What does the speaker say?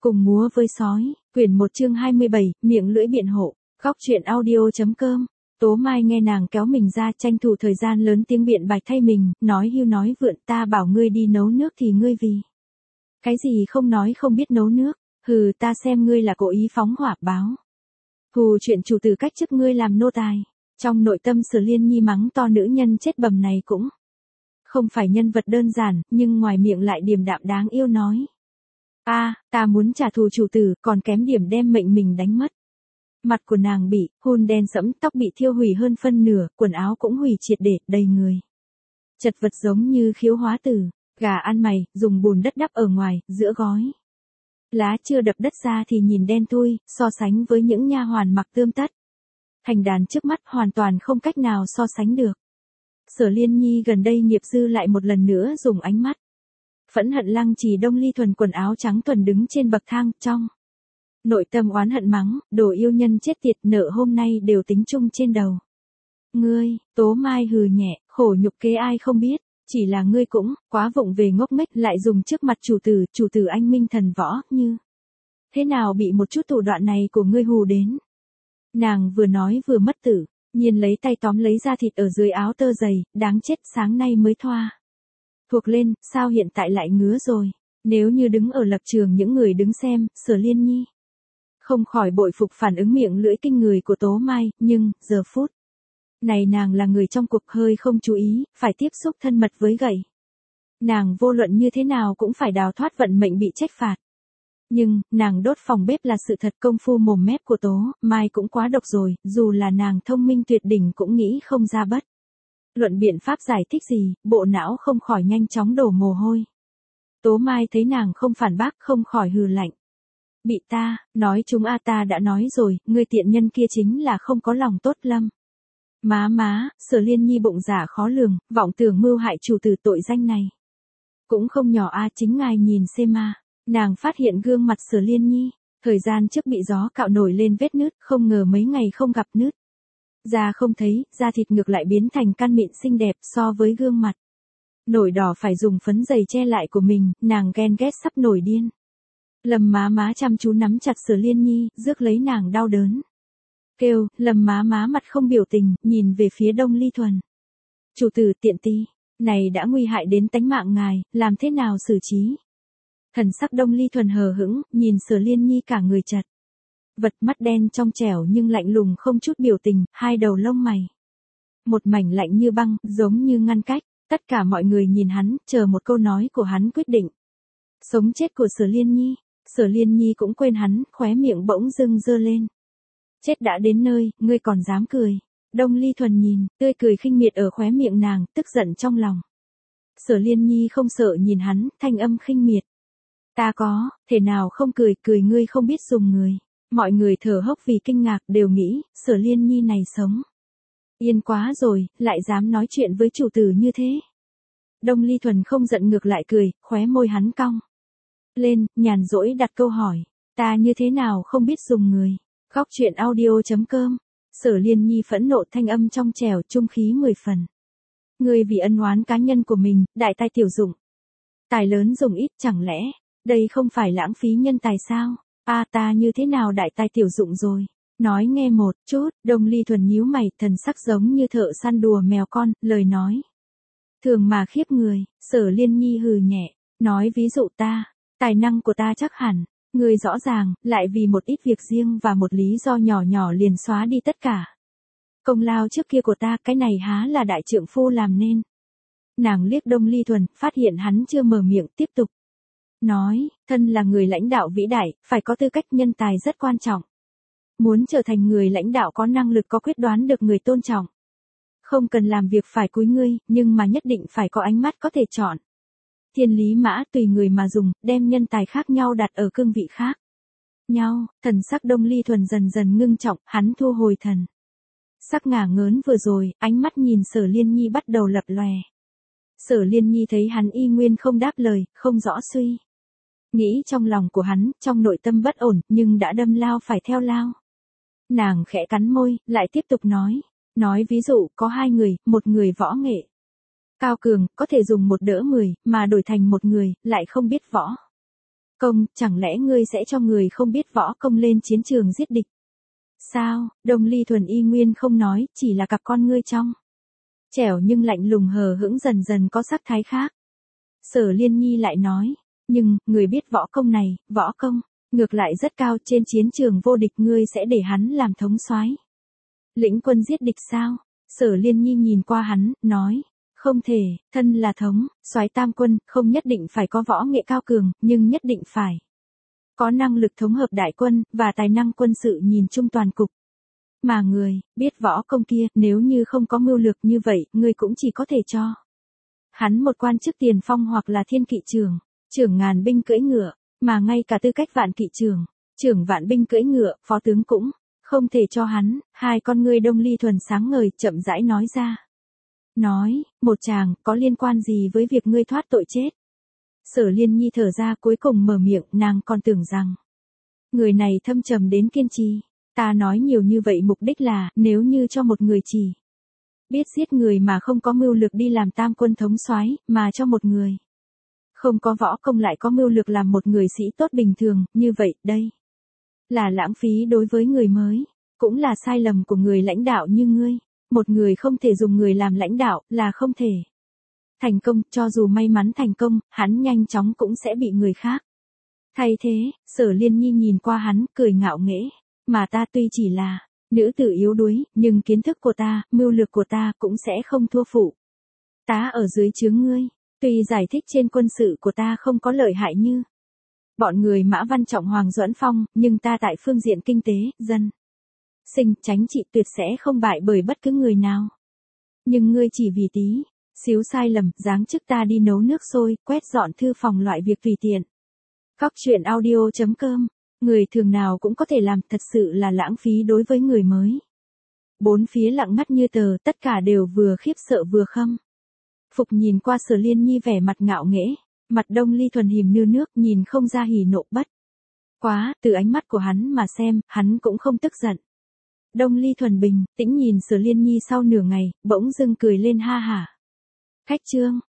Cùng múa với sói, quyển 1 chương 27, miệng lưỡi biện hộ, góc truyện audio.com. Tố Mai nghe nàng kéo mình ra tranh thủ thời gian lớn tiếng biện bạch thay mình, nói hưu nói vượn, ta bảo ngươi đi nấu nước thì ngươi vì cái gì không nói không biết nấu nước, hừ, ta xem ngươi là cố ý phóng hỏa báo. Hù chuyện chủ tử cách chức ngươi làm nô tài. Trong nội tâm Sở Liên Nhi mắng to nữ nhân chết bầm này cũng không phải nhân vật đơn giản, nhưng ngoài miệng lại điềm đạm đáng yêu nói. Ta muốn trả thù chủ tử, còn kém điểm đem mệnh mình đánh mất. Mặt của nàng bị hun đen sẫm, tóc bị thiêu hủy hơn phân nửa, quần áo cũng hủy triệt để, đầy người chật vật giống như khiếu hóa tử, gà ăn mày, dùng bùn đất đắp ở ngoài, giữa gói lá chưa đập đất ra thì nhìn đen thui, so sánh với những nha hoàn mặc tươm tất thành đàn trước mắt hoàn toàn không cách nào so sánh được. Sở Liên Nhi gần đây nghiệp dư lại một lần nữa dùng ánh mắt phẫn hận Lăng Trì Đông Ly Thuần quần áo trắng tuần đứng trên bậc thang, trong nội tâm oán hận mắng, đồ yêu nhân chết tiệt, nợ hôm nay đều tính chung trên đầu. Ngươi, Tố Mai hừ nhẹ, khổ nhục kế ai không biết, chỉ là ngươi cũng quá vụng về ngốc nghếch, lại dùng trước mặt chủ tử anh minh thần võ, như thế nào bị một chút thủ đoạn này của ngươi hù đến. Nàng vừa nói vừa mất tử, nhiên lấy tay tóm lấy da thịt ở dưới áo tơ dày, đáng chết, sáng nay mới thoa thuộc lên, sao hiện tại lại ngứa rồi. Nếu như đứng ở lập trường những người đứng xem, Sở Liên Nhi không khỏi bội phục phản ứng miệng lưỡi kinh người của Tố Mai, nhưng giờ phút này nàng là người trong cuộc, hơi không chú ý, phải tiếp xúc thân mật với gậy. Nàng vô luận như thế nào cũng phải đào thoát vận mệnh bị trách phạt. Nhưng, nàng đốt phòng bếp là sự thật, công phu mồm mép của Tố Mai cũng quá độc rồi, dù là nàng thông minh tuyệt đỉnh cũng nghĩ không ra bất luận biện pháp giải thích gì, bộ não không khỏi nhanh chóng đổ mồ hôi. Tố Mai thấy nàng không phản bác, không khỏi hừ lạnh. Bị ta nói chúng ta đã nói rồi, ngươi tiện nhân kia chính là không có lòng tốt lâm. Má, Sở Liên Nhi bụng dạ khó lường, vọng tưởng mưu hại chủ tử, tội danh này cũng không nhỏ chính ngài nhìn xem mà. Nàng phát hiện gương mặt Sở Liên Nhi, thời gian trước bị gió cạo nổi lên vết nứt, không ngờ mấy ngày không gặp nứt da không thấy, da thịt ngược lại biến thành căn mịn xinh đẹp, so với gương mặt nổi đỏ phải dùng phấn dày che lại của mình, nàng ghen ghét sắp nổi điên. Lâm má chăm chú nắm chặt Sở Liên Nhi, rước lấy nàng đau đớn. Kêu, Lâm má mặt không biểu tình, nhìn về phía Đông Ly Thuần. Chủ tử tiện ti, này đã nguy hại đến tánh mạng ngài, làm thế nào xử trí? Thần sắc Đông Ly Thuần hờ hững, nhìn Sở Liên Nhi cả người chật vật, mắt đen trong trẻo nhưng lạnh lùng không chút biểu tình, hai đầu lông mày một mảnh lạnh như băng, giống như ngăn cách. Tất cả mọi người nhìn hắn, chờ một câu nói của hắn quyết định sống chết của Sở Liên Nhi. Sở Liên Nhi cũng quên hắn, khóe miệng bỗng dưng giơ lên. Chết đã đến nơi, ngươi còn dám cười. Đông Ly Thuần nhìn, tươi cười khinh miệt ở khóe miệng nàng, tức giận trong lòng. Sở Liên Nhi không sợ nhìn hắn, thanh âm khinh miệt. Ta có thể nào không cười ngươi không biết dùng người. Mọi người thở hốc vì kinh ngạc, đều nghĩ, Sở Liên Nhi này sống yên quá rồi, lại dám nói chuyện với chủ tử như thế. Đông Ly Thuần không giận ngược lại cười, khóe môi hắn cong lên, nhàn rỗi đặt câu hỏi. Ta như thế nào không biết dùng người. Góc truyện audio.com. Sở Liên Nhi phẫn nộ, thanh âm trong trẻo, trung khí 10 phần. Ngươi vì ân oán cá nhân của mình, đại tài tiểu dụng. Tài lớn dùng ít, chẳng lẽ đây không phải lãng phí nhân tài sao? Ta như thế nào đại tài tiểu dụng rồi? Nói nghe một chút. Đông Ly Thuần nhíu mày, thần sắc giống như thợ săn đùa mèo con, lời nói thường mà khiếp người. Sở Liên Nhi hừ nhẹ, nói ví dụ tài năng của ta chắc hẳn ngươi rõ ràng, lại vì một ít việc riêng và một lý do nhỏ liền xóa đi tất cả công lao trước kia của ta, cái này há là đại trượng phu làm nên. Nàng liếc Đông Ly Thuần, phát hiện hắn chưa mở miệng, tiếp tục nói, thân là người lãnh đạo vĩ đại, phải có tư cách, nhân tài rất quan trọng. Muốn trở thành người lãnh đạo có năng lực, có quyết đoán, được người tôn trọng. Không cần làm việc phải cúi ngươi, nhưng mà nhất định phải có ánh mắt có thể chọn. Thiên lý mã tùy người mà dùng, đem nhân tài khác nhau đặt ở cương vị khác nhau. Thần sắc Đông Ly Thuần dần dần ngưng trọng, hắn thu hồi thần sắc ngả ngớn vừa rồi, ánh mắt nhìn Sở Liên Nhi bắt đầu lập lòe. Sở Liên Nhi thấy hắn y nguyên không đáp lời, không rõ suy nghĩ trong lòng của hắn, trong nội tâm bất ổn, nhưng đã đâm lao phải theo lao. Nàng khẽ cắn môi, lại tiếp tục nói ví dụ, có hai người, một người võ nghệ cao cường, có thể dùng một đỡ 10, mà đổi thành một người, lại không biết võ Công, chẳng lẽ ngươi sẽ cho người không biết võ công lên chiến trường giết địch? Sao? Đông Ly Thuần y nguyên không nói, chỉ là cặp con ngươi trong trẻo nhưng lạnh lùng hờ hững dần dần có sắc thái khác. Sở Liên Nhi lại nói, nhưng, người biết võ công này, võ công, ngược lại rất cao, trên chiến trường vô địch ngươi sẽ để hắn làm thống soái. Lĩnh quân giết địch sao? Sở Liên Nhi nhìn qua hắn, nói, không thể, thân là thống, soái tam quân, không nhất định phải có võ nghệ cao cường, nhưng nhất định phải có năng lực thống hợp đại quân, và tài năng quân sự nhìn chung toàn cục. Mà người, biết võ công kia, nếu như không có mưu lược như vậy, ngươi cũng chỉ có thể cho hắn một quan chức tiền phong hoặc là thiên kỵ trưởng, trưởng ngàn binh cưỡi ngựa, mà ngay cả tư cách vạn kỵ trưởng, trưởng vạn binh cưỡi ngựa, phó tướng cũng không thể cho hắn. Hai con ngươi Đông Ly Thuần sáng ngời, chậm rãi nói ra. Nói, một chàng, có liên quan gì với việc ngươi thoát tội chết? Sở Liên Nhi thở ra cuối cùng mở miệng, nàng còn tưởng rằng người này thâm trầm đến kiên trì. Ta nói nhiều như vậy mục đích là, nếu như cho một người chỉ biết giết người mà không có mưu lược đi làm tam quân thống soái, mà cho một người không có võ công lại có mưu lược làm một người sĩ tốt bình thường, như vậy, đây là lãng phí đối với người mới, cũng là sai lầm của người lãnh đạo như ngươi. Một người không thể dùng người làm lãnh đạo, là không thể thành công, cho dù may mắn thành công, hắn nhanh chóng cũng sẽ bị người khác thay thế. Sở Liên Nhi nhìn qua hắn, cười ngạo nghễ, mà ta tuy chỉ là nữ tử yếu đuối, nhưng kiến thức của ta, mưu lược của ta cũng sẽ không thua phụ tá ở dưới trướng ngươi. Tuy giải thích trên quân sự của ta không có lợi hại như bọn người Mã Văn Trọng Hoàng Duẫn Phong, nhưng ta tại phương diện kinh tế, dân sinh, chính trị tuyệt sẽ không bại bởi bất cứ người nào. Nhưng ngươi chỉ vì tí xíu sai lầm, giáng chức ta đi nấu nước sôi, quét dọn thư phòng loại việc tùy tiện. Góc truyện audio.com, người thường nào cũng có thể làm, thật sự là lãng phí đối với người mới. Bốn phía lặng ngắt như tờ, tất cả đều vừa khiếp sợ vừa khâm phục nhìn qua Sở Liên Nhi vẻ mặt ngạo nghễ, mặt Đông Ly Thuần hìm như nước, nhìn không ra hỉ nộ bất quá, từ ánh mắt của hắn mà xem, hắn cũng không tức giận. Đông Ly Thuần bình tĩnh nhìn Sở Liên Nhi sau nửa ngày, bỗng dưng cười lên ha hả. Khách trương,